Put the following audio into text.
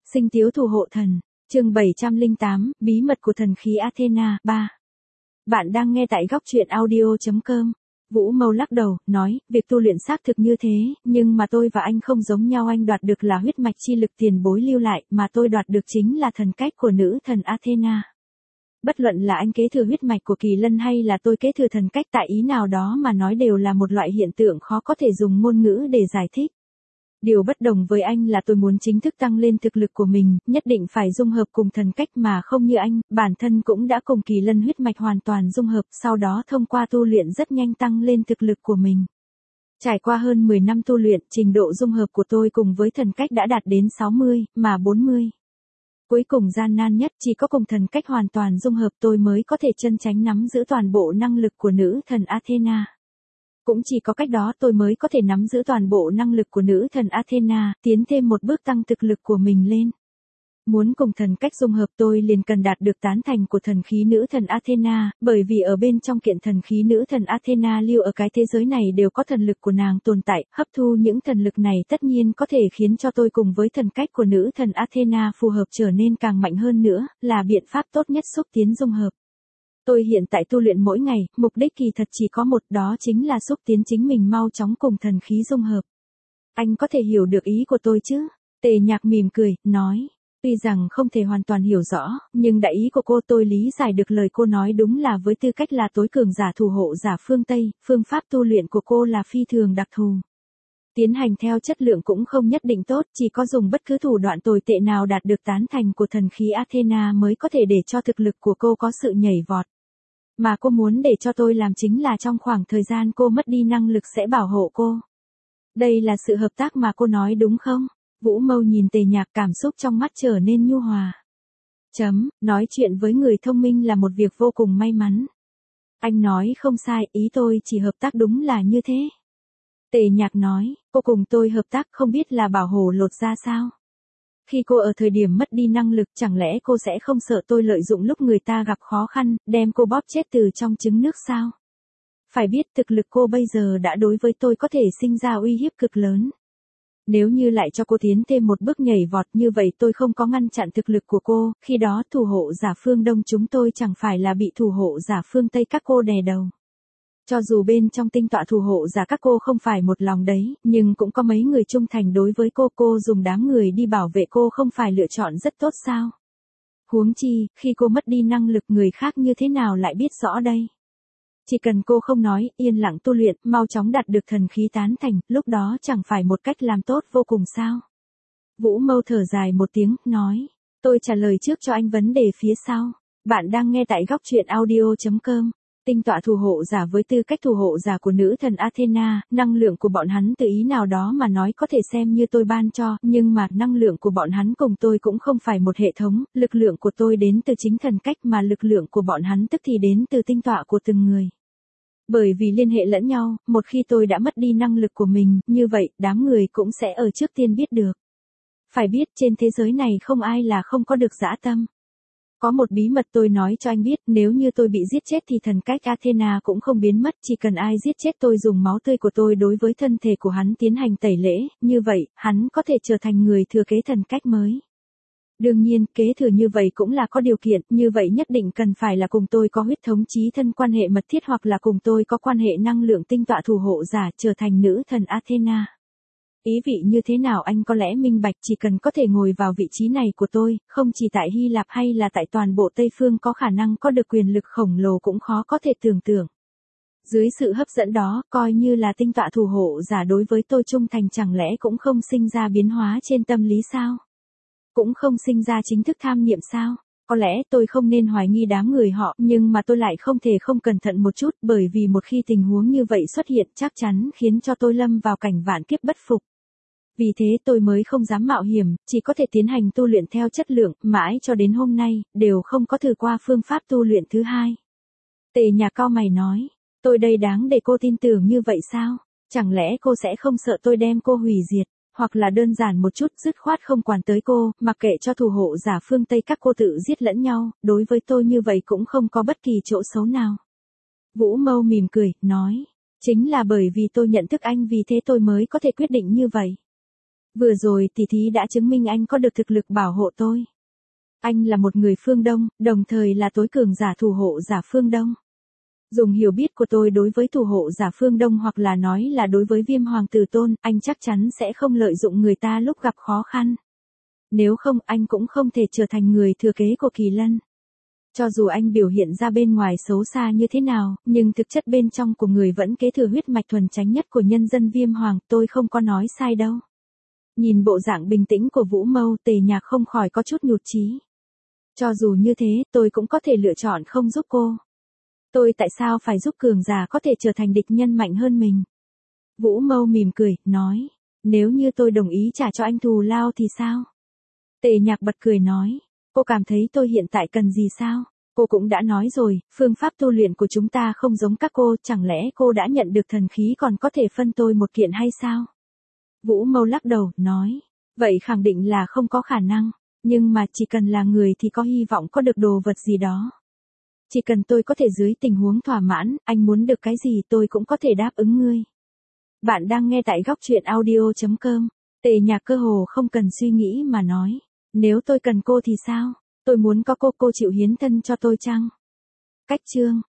Sinh tiếu thủ hộ thần, chương 708, bí mật của thần khí Athena, 3. Bạn đang nghe tại góc truyện audio.com. Vũ Mâu lắc đầu, nói, việc tu luyện xác thực như thế, nhưng mà tôi và anh không giống nhau, anh đoạt được là huyết mạch chi lực tiền bối lưu lại, mà tôi đoạt được chính là thần cách của nữ thần Athena. Bất luận là anh kế thừa huyết mạch của kỳ lân hay là tôi kế thừa thần cách, tại ý nào đó mà nói đều là một loại hiện tượng khó có thể dùng ngôn ngữ để giải thích. Điều bất đồng với anh là tôi muốn chính thức tăng lên thực lực của mình, nhất định phải dung hợp cùng thần cách mà không như anh, bản thân cũng đã cùng kỳ lân huyết mạch hoàn toàn dung hợp, sau đó thông qua tu luyện rất nhanh tăng lên thực lực của mình. Trải qua hơn 10 năm tu luyện, trình độ dung hợp của tôi cùng với thần cách đã đạt đến 60, mà 40. Cuối cùng gian nan nhất, chỉ có cùng thần cách hoàn toàn dung hợp tôi mới có thể chân chánh nắm giữ toàn bộ năng lực của nữ thần Athena. Cũng chỉ có cách đó tôi mới có thể nắm giữ toàn bộ năng lực của nữ thần Athena, tiến thêm một bước tăng thực lực của mình lên. Muốn cùng thần cách dung hợp tôi liền cần đạt được tán thành của thần khí nữ thần Athena, bởi vì ở bên trong kiện thần khí nữ thần Athena lưu ở cái thế giới này đều có thần lực của nàng tồn tại, hấp thu những thần lực này tất nhiên có thể khiến cho tôi cùng với thần cách của nữ thần Athena phù hợp trở nên càng mạnh hơn nữa, là biện pháp tốt nhất xúc tiến dung hợp. Tôi hiện tại tu luyện mỗi ngày, mục đích kỳ thật chỉ có một, đó chính là xúc tiến chính mình mau chóng cùng thần khí dung hợp. Anh có thể hiểu được ý của tôi chứ? Tề Nhạc mỉm cười, nói. Tuy rằng không thể hoàn toàn hiểu rõ, nhưng đại ý của cô tôi lý giải được. Lời cô nói đúng là với tư cách là tối cường giả thủ hộ giả phương Tây, phương pháp tu luyện của cô là phi thường đặc thù. Tiến hành theo chất lượng cũng không nhất định tốt, chỉ có dùng bất cứ thủ đoạn tồi tệ nào đạt được tán thành của thần khí Athena mới có thể để cho thực lực của cô có sự nhảy vọt. Mà cô muốn để cho tôi làm chính là trong khoảng thời gian cô mất đi năng lực sẽ bảo hộ cô. Đây là sự hợp tác mà cô nói đúng không? Vũ Mâu nhìn Tề Nhạc, cảm xúc trong mắt trở nên nhu hòa. Nói chuyện với người thông minh là một việc vô cùng may mắn. Anh nói không sai, ý tôi chỉ hợp tác đúng là như thế. Tề Nhạc nói, cô cùng tôi hợp tác không biết là bảo hộ lột ra sao? Khi cô ở thời điểm mất đi năng lực, chẳng lẽ cô sẽ không sợ tôi lợi dụng lúc người ta gặp khó khăn, đem cô bóp chết từ trong trứng nước sao? Phải biết thực lực cô bây giờ đã đối với tôi có thể sinh ra uy hiếp cực lớn. Nếu như lại cho cô tiến thêm một bước nhảy vọt như vậy, tôi không có ngăn chặn thực lực của cô, khi đó thủ hộ giả phương Đông chúng tôi chẳng phải là bị thủ hộ giả phương Tây các cô đè đầu. Cho dù bên trong tinh tọa thủ hộ giả các cô không phải một lòng đấy, nhưng cũng có mấy người trung thành đối với cô dùng đám người đi bảo vệ cô không phải lựa chọn rất tốt sao? Huống chi, khi cô mất đi năng lực người khác như thế nào lại biết rõ đây? Chỉ cần cô không nói, yên lặng tu luyện, mau chóng đạt được thần khí tán thành, lúc đó chẳng phải một cách làm tốt vô cùng sao? Vũ Mâu thở dài một tiếng, nói, tôi trả lời trước cho anh vấn đề phía sau. Bạn đang nghe tại góc truyện audio.com. Tinh tọa thủ hộ giả với tư cách thủ hộ giả của nữ thần Athena, năng lượng của bọn hắn tự ý nào đó mà nói có thể xem như tôi ban cho, nhưng mà năng lượng của bọn hắn cùng tôi cũng không phải một hệ thống, lực lượng của tôi đến từ chính thần cách mà lực lượng của bọn hắn tức thì đến từ tinh tọa của từng người. Bởi vì liên hệ lẫn nhau, một khi tôi đã mất đi năng lực của mình, như vậy, đám người cũng sẽ ở trước tiên biết được. Phải biết trên thế giới này không ai là không có được dã tâm. Có một bí mật tôi nói cho anh biết, nếu như tôi bị giết chết thì thần cách Athena cũng không biến mất, chỉ cần ai giết chết tôi dùng máu tươi của tôi đối với thân thể của hắn tiến hành tẩy lễ, như vậy, hắn có thể trở thành người thừa kế thần cách mới. Đương nhiên, kế thừa như vậy cũng là có điều kiện, như vậy nhất định cần phải là cùng tôi có huyết thống chí thân quan hệ mật thiết hoặc là cùng tôi có quan hệ năng lượng tinh tọa thủ hộ giả trở thành nữ thần Athena. Ý vị như thế nào anh có lẽ minh bạch, chỉ cần có thể ngồi vào vị trí này của tôi, không chỉ tại Hy Lạp hay là tại toàn bộ Tây Phương có khả năng có được quyền lực khổng lồ cũng khó có thể tưởng tượng. Dưới sự hấp dẫn đó, coi như là tinh tọa thủ hộ giả đối với tôi trung thành chẳng lẽ cũng không sinh ra biến hóa trên tâm lý sao? Cũng không sinh ra chính thức tham niệm sao? Có lẽ tôi không nên hoài nghi đám người họ, nhưng mà tôi lại không thể không cẩn thận một chút, bởi vì một khi tình huống như vậy xuất hiện chắc chắn khiến cho tôi lâm vào cảnh vạn kiếp bất phục. Vì thế tôi mới không dám mạo hiểm, chỉ có thể tiến hành tu luyện theo chất lượng, mãi cho đến hôm nay, đều không có thử qua phương pháp tu luyện thứ hai. Tề Nhạc cau mày nói, tôi đây đáng để cô tin tưởng như vậy sao? Chẳng lẽ cô sẽ không sợ tôi đem cô hủy diệt? Hoặc là đơn giản một chút, dứt khoát không quản tới cô, mặc kệ cho thủ hộ giả phương Tây các cô tự giết lẫn nhau, đối với tôi như vậy cũng không có bất kỳ chỗ xấu nào. Vũ Mâu mỉm cười, nói, chính là bởi vì tôi nhận thức anh vì thế tôi mới có thể quyết định như vậy. Vừa rồi tỷ thí đã chứng minh anh có được thực lực bảo hộ tôi. Anh là một người phương Đông, đồng thời là tối cường giả thủ hộ giả phương Đông. Dùng hiểu biết của tôi đối với thủ hộ giả phương Đông hoặc là nói là đối với Viêm Hoàng Tử Tôn, anh chắc chắn sẽ không lợi dụng người ta lúc gặp khó khăn. Nếu không, anh cũng không thể trở thành người thừa kế của Kỳ Lân. Cho dù anh biểu hiện ra bên ngoài xấu xa như thế nào, nhưng thực chất bên trong của người vẫn kế thừa huyết mạch thuần chánh nhất của nhân dân Viêm Hoàng, tôi không có nói sai đâu. Nhìn bộ dạng bình tĩnh của Vũ Mâu, Tề Nhạc không khỏi có chút nhụt chí. Cho dù như thế, tôi cũng có thể lựa chọn không giúp cô. Tôi tại sao phải giúp cường giả có thể trở thành địch nhân mạnh hơn mình? Vũ Mâu mỉm cười, nói, nếu như tôi đồng ý trả cho anh thù lao thì sao? Tề Nhạc bật cười nói, cô cảm thấy tôi hiện tại cần gì sao? Cô cũng đã nói rồi, phương pháp tu luyện của chúng ta không giống các cô, chẳng lẽ cô đã nhận được thần khí còn có thể phân tôi một kiện hay sao? Vũ Mâu lắc đầu, nói, vậy khẳng định là không có khả năng, nhưng mà chỉ cần là người thì có hy vọng có được đồ vật gì đó. Chỉ cần tôi có thể dưới tình huống thỏa mãn, anh muốn được cái gì tôi cũng có thể đáp ứng ngươi. Bạn đang nghe tại góc truyện audio.com. Tề Nhạc cơ hồ không cần suy nghĩ mà nói, nếu tôi cần cô thì sao? Tôi muốn có cô chịu hiến thân cho tôi chăng? Cách chương